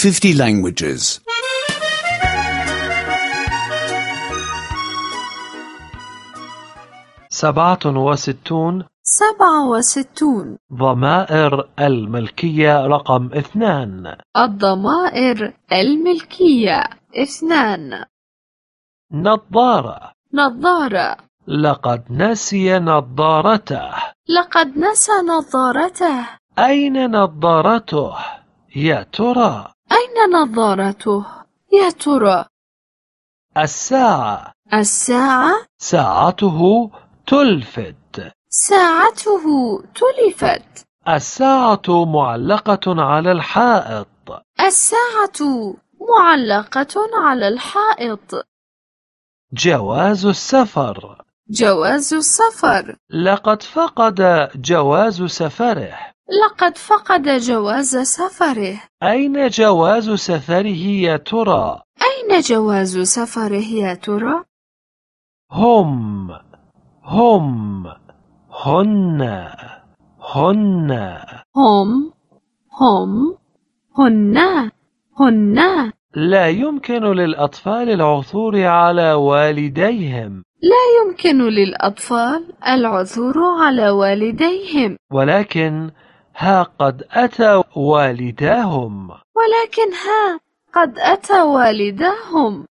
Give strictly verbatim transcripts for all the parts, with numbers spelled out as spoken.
fifty languages. سبعة وستون. سبعة وستون. ضمائر الملكية رقم اثنان. الضمائر الملكية اثنان. نظارة. نظارة. لقد نسي نظارته. لقد نسى نظارته. أين نظارته؟ يا ترى. أين نظارته؟ يا ترى. الساعة. الساعة. ساعته تلفت. ساعته تلفت. الساعة معلقة على الحائط. الساعة معلقة على الحائط. جواز السفر. جواز السفر. لقد فقد جواز سفره. لقد فقد جواز سفره. أين جواز سفره يا ترى؟ أين جواز سفره يا ترى؟ هم هم هن هن هم هم هن هن. لا يمكن للأطفال العثور على والديهم. لا يمكن للأطفال العثور على والديهم. ولكن ها قد أتى والداهم. ولكن ها قد أتى والداهم.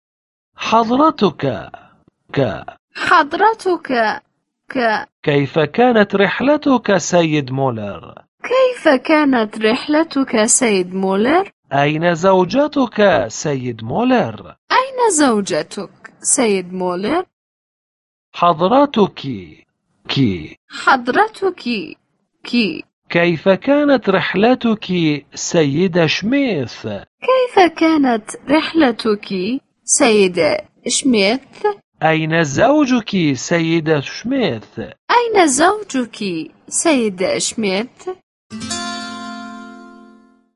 حضرتك ك حضرتك ك كيف كانت رحلتك سيد مولر؟ كيف كانت رحلتك سيد مولر؟ أين زوجتك سيد مولر؟ أين زوجتك سيد مولر؟ حضرتك كي حضرتك كي كيف كانت رحلتك سيدة شميث؟ كيف كانت رحلتك سيدة شميث؟ أين زوجك سيدة شميث؟ أين زوجك سيدة شميث؟